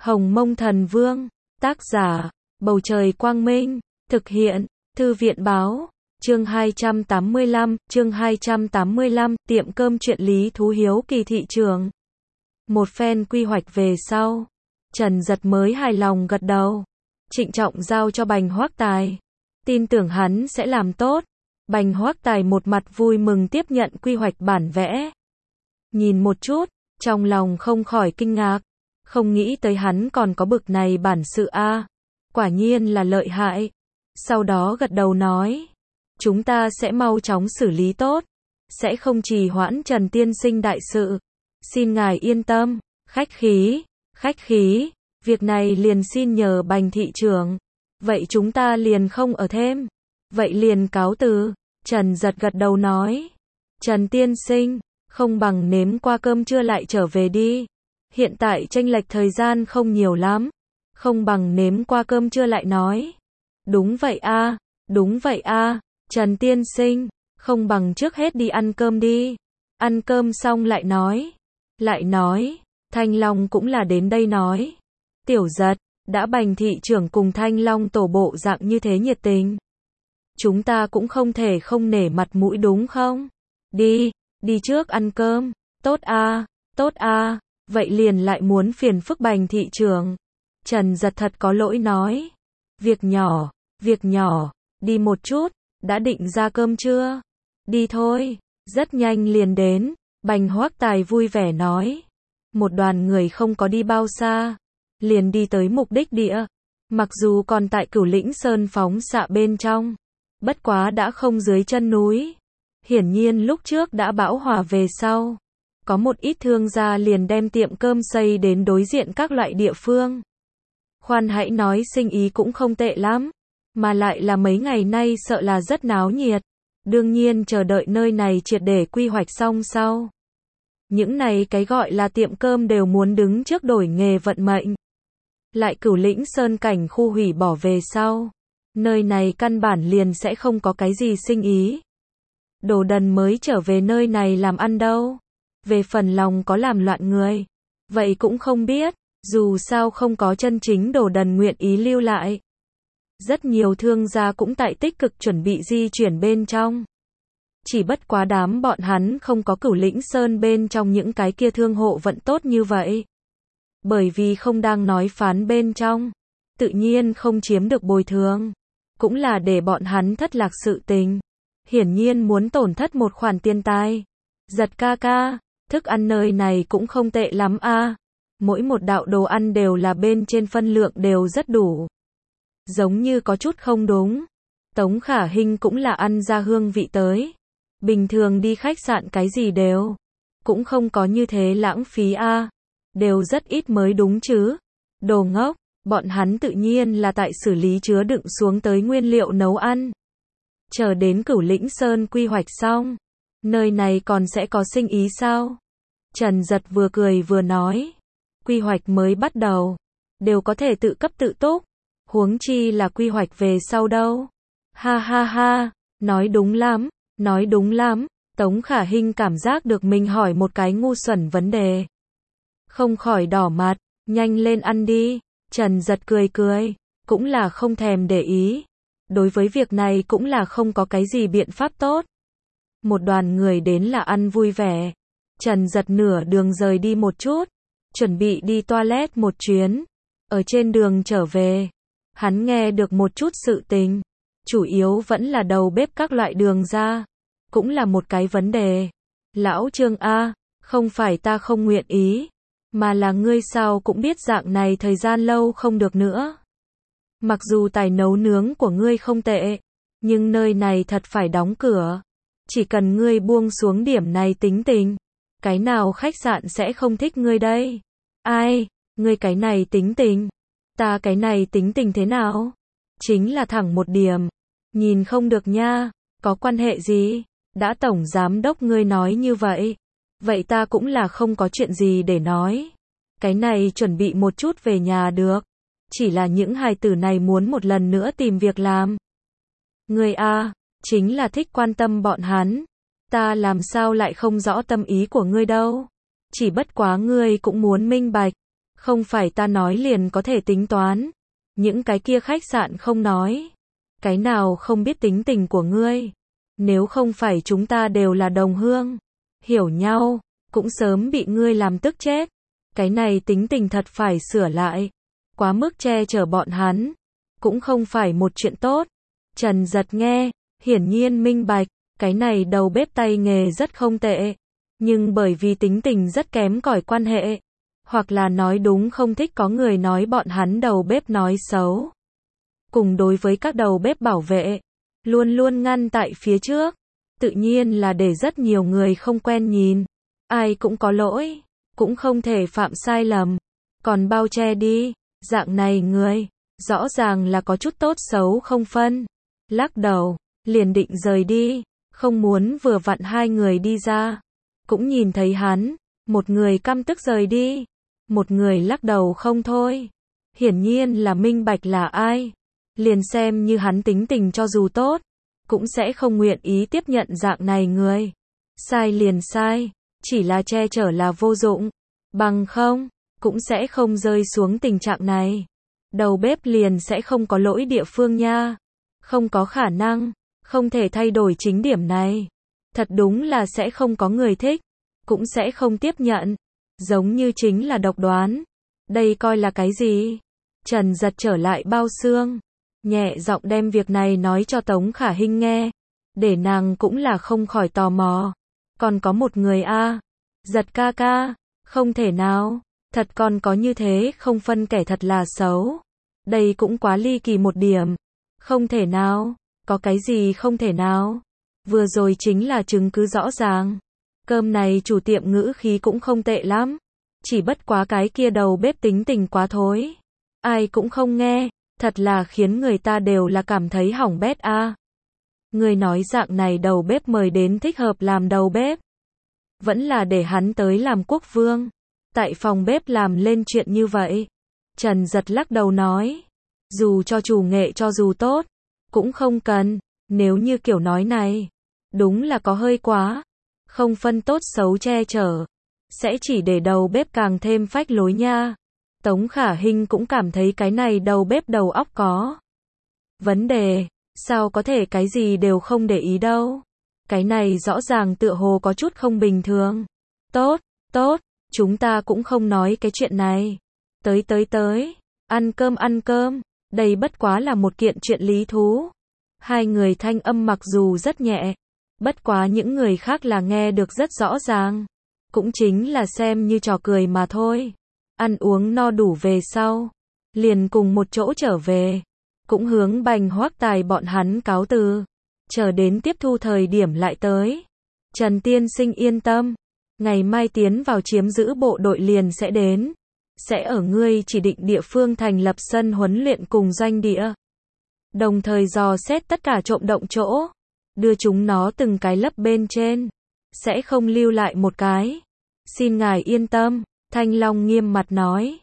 Hồng Mông Thần Vương, tác giả, Bầu Trời Quang Minh, thực hiện, Thư viện Báo, chương 285, tiệm cơm chuyện Lý Thú Hiếu Kỳ thị trường. Một phen quy hoạch về sau, Trần Dật mới hài lòng gật đầu, trịnh trọng giao cho Bành Hoác Tài. Tin tưởng hắn sẽ làm tốt. Bành Hoác Tài một mặt vui mừng tiếp nhận quy hoạch bản vẽ. Nhìn một chút, trong lòng không khỏi kinh ngạc, không nghĩ tới hắn còn có bực này bản sự a, quả nhiên là lợi hại. Sau đó gật đầu nói, chúng ta sẽ mau chóng xử lý tốt, sẽ không trì hoãn Trần tiên sinh đại sự. Xin ngài yên tâm, khách khí, việc này liền xin nhờ Bành thị trưởng. Vậy chúng ta liền không ở thêm. Vậy liền cáo từ. Trần Dật gật đầu nói, Trần tiên sinh, không bằng nếm qua cơm trưa lại trở về đi. Hiện tại chênh lệch thời gian không nhiều lắm. Không bằng nếm qua cơm trưa lại nói. Đúng vậy a, Trần tiên sinh, không bằng trước hết đi ăn cơm đi. Ăn cơm xong lại nói, Thanh Long cũng là đến đây nói. Tiểu Dật, đã Bành thị trưởng cùng Thanh Long tổ bộ dạng như thế nhiệt tình, chúng ta cũng không thể không nể mặt mũi đúng không? Đi trước ăn cơm. Tốt a, vậy liền lại muốn phiền phức Bành thị trưởng. Trần Dật thật có lỗi nói, việc nhỏ, đi một chút, đã định ra cơm chưa? Đi thôi, rất nhanh liền đến. Bành Hoác Tài vui vẻ nói, một đoàn người không có đi bao xa, liền đi tới mục đích địa. Mặc dù còn tại Cửu Lĩnh Sơn phóng xạ bên trong, bất quá đã không dưới chân núi. Hiển nhiên lúc trước đã bão hòa về sau, có một ít thương gia liền đem tiệm cơm xây đến đối diện các loại địa phương. Khoan hãy nói sinh ý cũng không tệ lắm, mà lại là mấy ngày nay sợ là rất náo nhiệt. Đương nhiên chờ đợi nơi này triệt để quy hoạch xong sau, những này cái gọi là tiệm cơm đều muốn đứng trước đổi nghề vận mệnh. Lại Cửu Lĩnh Sơn cảnh khu hủy bỏ về sau, nơi này căn bản liền sẽ không có cái gì sinh ý. Đồ đần mới trở về nơi này làm ăn đâu. Về phần lòng có làm loạn người, vậy cũng không biết, dù sao không có chân chính đồ đần nguyện ý lưu lại. Rất nhiều thương gia cũng tại tích cực chuẩn bị di chuyển bên trong. Chỉ bất quá đám bọn hắn không có Cửu Lĩnh Sơn bên trong những cái kia thương hộ vận tốt như vậy. Bởi vì không đang nói phán bên trong, tự nhiên không chiếm được bồi thường, cũng là để bọn hắn thất lạc sự tình. Hiển nhiên muốn tổn thất một khoản tiền tài. Giật ca, thức ăn nơi này cũng không tệ lắm a. Mỗi một đạo đồ ăn đều là bên trên phân lượng đều rất đủ. Giống như có chút không đúng. Tống Khả Hinh cũng là ăn ra hương vị tới. Bình thường đi khách sạn cái gì đều cũng không có như thế lãng phí a. Đều rất ít mới đúng chứ. Đồ ngốc, bọn hắn tự nhiên là tại xử lý chứa đựng xuống tới nguyên liệu nấu ăn. Chờ đến Cửu Lĩnh Sơn quy hoạch xong, nơi này còn sẽ có sinh ý sao? Trần Dật vừa cười vừa nói, quy hoạch mới bắt đầu, đều có thể tự cấp tự túc, huống chi là quy hoạch về sau đâu. Ha, nói đúng lắm, Tống Khả Hinh cảm giác được mình hỏi một cái ngu xuẩn vấn đề. Không khỏi đỏ mặt, nhanh lên ăn đi. Trần Dật cười, cũng là không thèm để ý. Đối với việc này cũng là không có cái gì biện pháp tốt. Một đoàn người đến là ăn vui vẻ. Trần Dật nửa đường rời đi một chút, chuẩn bị đi toilet một chuyến. Ở trên đường trở về, hắn nghe được một chút sự tình. Chủ yếu vẫn là đầu bếp các loại đường ra. Cũng là một cái vấn đề. Lão Trương a, không phải ta không nguyện ý, mà là ngươi sao cũng biết dạng này thời gian lâu không được nữa. Mặc dù tài nấu nướng của ngươi không tệ, nhưng nơi này thật phải đóng cửa. Chỉ cần ngươi buông xuống điểm này tính tình, cái nào khách sạn sẽ không thích ngươi đây? Ai, ngươi cái này tính tình, ta cái này tính tình thế nào? Chính là thẳng một điểm, nhìn không được nha, có quan hệ gì? Đã tổng giám đốc ngươi nói như vậy, vậy ta cũng là không có chuyện gì để nói. Cái này chuẩn bị một chút về nhà được. Chỉ là những hài tử này muốn một lần nữa tìm việc làm. Ngươi a, chính là thích quan tâm bọn hắn. Ta làm sao lại không rõ tâm ý của ngươi đâu. Chỉ bất quá ngươi cũng muốn minh bạch. Không phải ta nói liền có thể tính toán. Những cái kia khách sạn không nói. Cái nào không biết tính tình của ngươi. Nếu không phải chúng ta đều là đồng hương, hiểu nhau, cũng sớm bị ngươi làm tức chết. Cái này tính tình thật phải sửa lại. Quá mức che chở bọn hắn, cũng không phải một chuyện tốt. Trần Giật nghe, hiển nhiên minh bạch, cái này đầu bếp tay nghề rất không tệ. Nhưng bởi vì tính tình rất kém cỏi quan hệ, hoặc là nói đúng không thích có người nói bọn hắn đầu bếp nói xấu. Cùng đối với các đầu bếp bảo vệ, luôn luôn ngăn tại phía trước. Tự nhiên là để rất nhiều người không quen nhìn. Ai cũng có lỗi, cũng không thể phạm sai lầm. Còn bao che đi, dạng này người, rõ ràng là có chút tốt xấu không phân. Lắc đầu, liền định rời đi, không muốn vừa vặn hai người đi ra. Cũng nhìn thấy hắn, một người căm tức rời đi, một người lắc đầu không thôi. Hiển nhiên là minh bạch là ai. Liền xem như hắn tính tình cho dù tốt, cũng sẽ không nguyện ý tiếp nhận dạng này người. Sai liền sai, chỉ là che chở là vô dụng. Bằng không, cũng sẽ không rơi xuống tình trạng này. Đầu bếp liền sẽ không có lỗi địa phương nha. Không có khả năng, không thể thay đổi chính điểm này. Thật đúng là sẽ không có người thích, cũng sẽ không tiếp nhận. Giống như chính là độc đoán. Đây coi là cái gì? Trần Giật trở lại bao xương, nhẹ giọng đem việc này nói cho Tống Khả Hinh nghe. Để nàng cũng là không khỏi tò mò. Còn có một người a, Giật ca ca, không thể nào, thật còn có như thế không phân kẻ thật là xấu. Đây cũng quá ly kỳ một điểm. Không thể nào, có cái gì không thể nào. Vừa rồi chính là chứng cứ rõ ràng. Cơm này chủ tiệm ngữ khí cũng không tệ lắm. Chỉ bất quá cái kia đầu bếp tính tình quá thối. Ai cũng không nghe, thật là khiến người ta đều là cảm thấy hỏng bét a. Người nói dạng này đầu bếp mời đến thích hợp làm đầu bếp. Vẫn là để hắn tới làm quốc vương. Tại phòng bếp làm lên chuyện như vậy. Trần Giật lắc đầu nói. Dù cho chủ nghệ cho dù tốt, cũng không cần. Nếu như kiểu nói này, đúng là có hơi quá. Không phân tốt xấu che chở, sẽ chỉ để đầu bếp càng thêm phách lối nha. Tống Khả Hinh cũng cảm thấy cái này đầu bếp đầu óc có vấn đề. Sao có thể cái gì đều không để ý đâu. Cái này rõ ràng tựa hồ có chút không bình thường. Tốt, tốt, chúng ta cũng không nói cái chuyện này. Tới, ăn cơm, đây bất quá là một kiện chuyện lý thú. Hai người thanh âm mặc dù rất nhẹ, bất quá những người khác là nghe được rất rõ ràng. Cũng chính là xem như trò cười mà thôi. Ăn uống no đủ về sau, liền cùng một chỗ trở về. Cũng hướng Bành Hoác Tài bọn hắn cáo từ. Chờ đến tiếp thu thời điểm lại tới. Trần tiên sinh yên tâm. Ngày mai tiến vào chiếm giữ bộ đội liền sẽ đến. Sẽ ở ngươi chỉ định địa phương thành lập sân huấn luyện cùng doanh địa. Đồng thời dò xét tất cả trộm động chỗ. Đưa chúng nó từng cái lấp bên trên. Sẽ không lưu lại một cái. Xin ngài yên tâm. Thanh Long nghiêm mặt nói.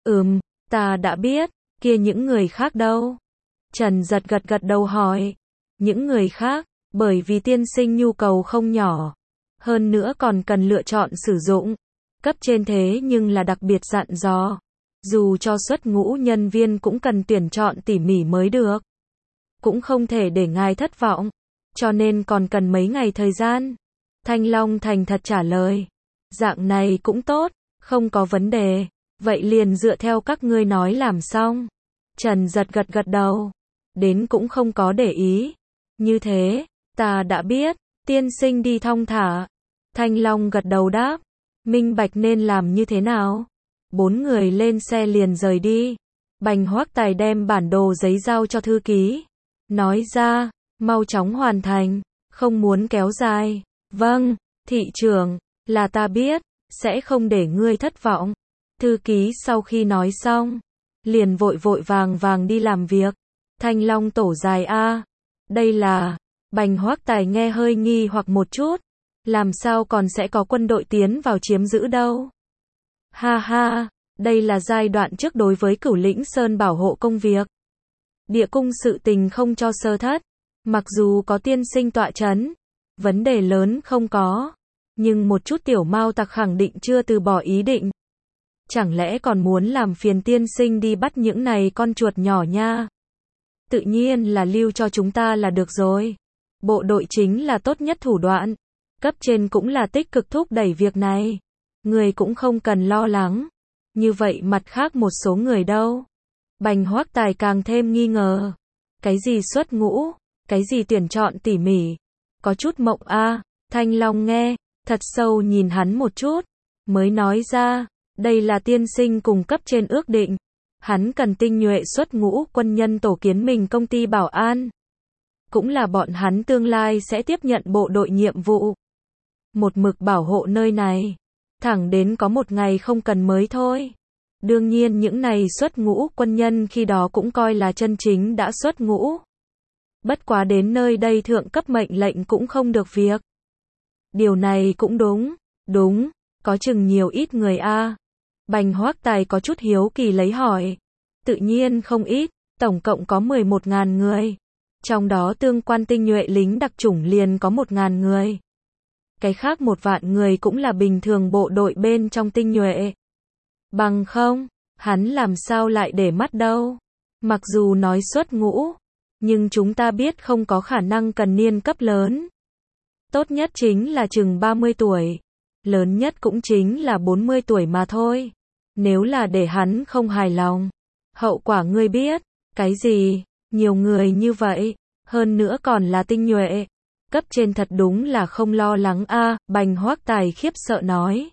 Ta đã biết. Kia những người khác đâu? Trần Giật gật đầu hỏi. Những người khác, bởi vì tiên sinh nhu cầu không nhỏ. Hơn nữa còn cần lựa chọn sử dụng. Cấp trên thế nhưng là đặc biệt dặn dò. Dù cho xuất ngũ nhân viên cũng cần tuyển chọn tỉ mỉ mới được. Cũng không thể để ngài thất vọng. Cho nên còn cần mấy ngày thời gian. Thanh Long thành thật trả lời. Dạng này cũng tốt, không có vấn đề. Vậy liền dựa theo các ngươi nói làm xong. Trần Giật gật đầu. Đến cũng không có để ý. Như thế, ta đã biết. Tiên sinh đi thong thả. Thanh Long gật đầu đáp. Minh bạch nên làm như thế nào? 4 người lên xe liền rời đi. Bành Hoác Tài đem bản đồ giấy giao cho thư ký. Nói ra, mau chóng hoàn thành, không muốn kéo dài. Vâng, thị trưởng, là ta biết, sẽ không để ngươi thất vọng. Thư ký sau khi nói xong, liền vội vàng đi làm việc. Thanh Long tổ dài a. Đây là, Bành Hoác Tài nghe hơi nghi hoặc một chút. Làm sao còn sẽ có quân đội tiến vào chiếm giữ đâu? Ha, đây là giai đoạn trước đối với Cửu Lĩnh Sơn bảo hộ công việc. Địa cung sự tình không cho sơ thất. Mặc dù có tiên sinh tọa chấn, vấn đề lớn không có. Nhưng một chút tiểu mao tặc khẳng định chưa từ bỏ ý định. Chẳng lẽ còn muốn làm phiền tiên sinh đi bắt những này con chuột nhỏ nha? Tự nhiên là lưu cho chúng ta là được rồi. Bộ đội chính là tốt nhất thủ đoạn. Cấp trên cũng là tích cực thúc đẩy việc này. Người cũng không cần lo lắng. Như vậy mặt khác một số người đâu? Bành Hoắc Tài càng thêm nghi ngờ. Cái gì xuất ngũ? Cái gì tuyển chọn tỉ mỉ? Có chút mộng a. Thanh Long nghe, thật sâu nhìn hắn một chút, mới nói ra, đây là tiên sinh cùng cấp trên ước định. Hắn cần tinh nhuệ xuất ngũ quân nhân tổ kiến mình công ty bảo an. Cũng là bọn hắn tương lai sẽ tiếp nhận bộ đội nhiệm vụ. Một mực bảo hộ nơi này. Thẳng đến có một ngày không cần mới thôi. Đương nhiên những này xuất ngũ quân nhân khi đó cũng coi là chân chính đã xuất ngũ. Bất quá đến nơi đây thượng cấp mệnh lệnh cũng không được việc. Điều này cũng đúng, có chừng nhiều ít người a. Bành Hoắc Tài có chút hiếu kỳ lấy hỏi. Tự nhiên không ít, tổng cộng có 11.000 người. Trong đó tương quan tinh nhuệ lính đặc chủng liền có 1.000 người. Cái khác 1 vạn người cũng là bình thường bộ đội bên trong tinh nhuệ. Bằng không, hắn làm sao lại để mắt đâu. Mặc dù nói xuất ngũ, nhưng chúng ta biết không có khả năng cần niên cấp lớn. Tốt nhất chính là chừng 30 tuổi. Lớn nhất cũng chính là 40 tuổi mà thôi. Nếu là để hắn không hài lòng, hậu quả ngươi biết. Cái gì? Nhiều người như vậy, hơn nữa còn là tinh nhuệ. Cấp trên thật đúng là không lo lắng a. Bành Hoắc Tài khiếp sợ nói.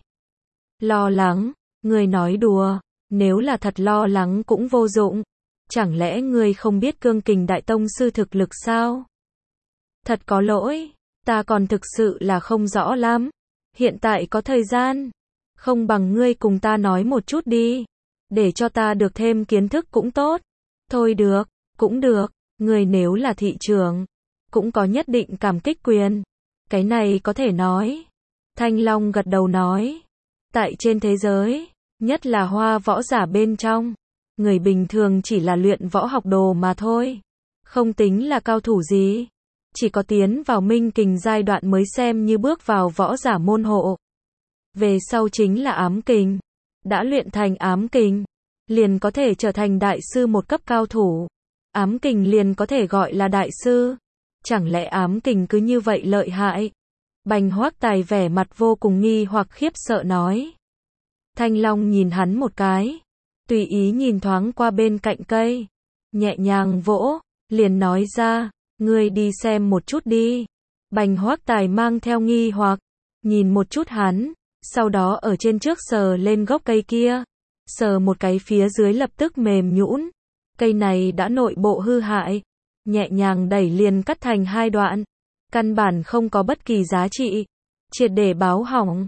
Lo lắng? Ngươi nói đùa. Nếu là thật lo lắng cũng vô dụng. Chẳng lẽ ngươi không biết Cương Kình Đại Tông sư thực lực sao? Thật có lỗi, ta còn thực sự là không rõ lắm. Hiện tại có thời gian, không bằng ngươi cùng ta nói một chút đi, để cho ta được thêm kiến thức cũng tốt. Thôi được, cũng được, ngươi nếu là thị trưởng, cũng có nhất định cảm kích quyền. Cái này có thể nói. Thanh Long gật đầu nói, tại trên thế giới, nhất là hoa võ giả bên trong, người bình thường chỉ là luyện võ học đồ mà thôi, không tính là cao thủ gì. Chỉ có tiến vào minh kình giai đoạn mới xem như bước vào võ giả môn hộ. Về sau chính là ám kình. Đã luyện thành ám kình, liền có thể trở thành đại sư một cấp cao thủ. Ám kình liền có thể gọi là đại sư. Chẳng lẽ ám kình cứ như vậy lợi hại? Bành Hoắc Tài vẻ mặt vô cùng nghi hoặc khiếp sợ nói. Thanh Long nhìn hắn một cái, tùy ý nhìn thoáng qua bên cạnh cây, nhẹ nhàng vỗ, liền nói ra, ngươi đi xem một chút đi. Bành Hoắc Tài mang theo nghi hoặc, nhìn một chút hắn, sau đó ở trên trước sờ lên gốc cây kia, sờ một cái phía dưới lập tức mềm nhũn. Cây này đã nội bộ hư hại, nhẹ nhàng đẩy liền cắt thành 2 đoạn, căn bản không có bất kỳ giá trị, triệt để báo hỏng.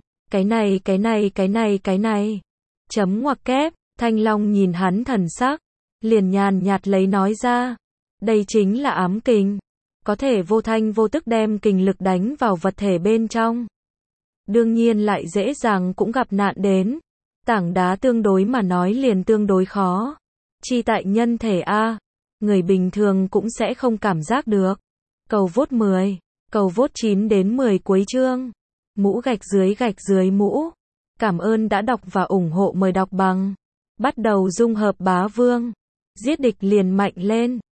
Cái này. Chấm ngoặc kép, Thanh Long nhìn hắn thần sắc, liền nhàn nhạt lấy nói ra, đây chính là ám kình, có thể vô thanh vô tức đem kình lực đánh vào vật thể bên trong. Đương nhiên lại dễ dàng cũng gặp nạn đến. Tảng đá tương đối mà nói liền tương đối khó. Chi tại nhân thể a, người bình thường cũng sẽ không cảm giác được. Cầu vote 10, cầu vote 9 đến 10 cuối chương. Mũ gạch dưới mũ. Cảm ơn đã đọc và ủng hộ, mời đọc bằng. Bắt đầu dung hợp bá vương. Giết địch liền mạnh lên.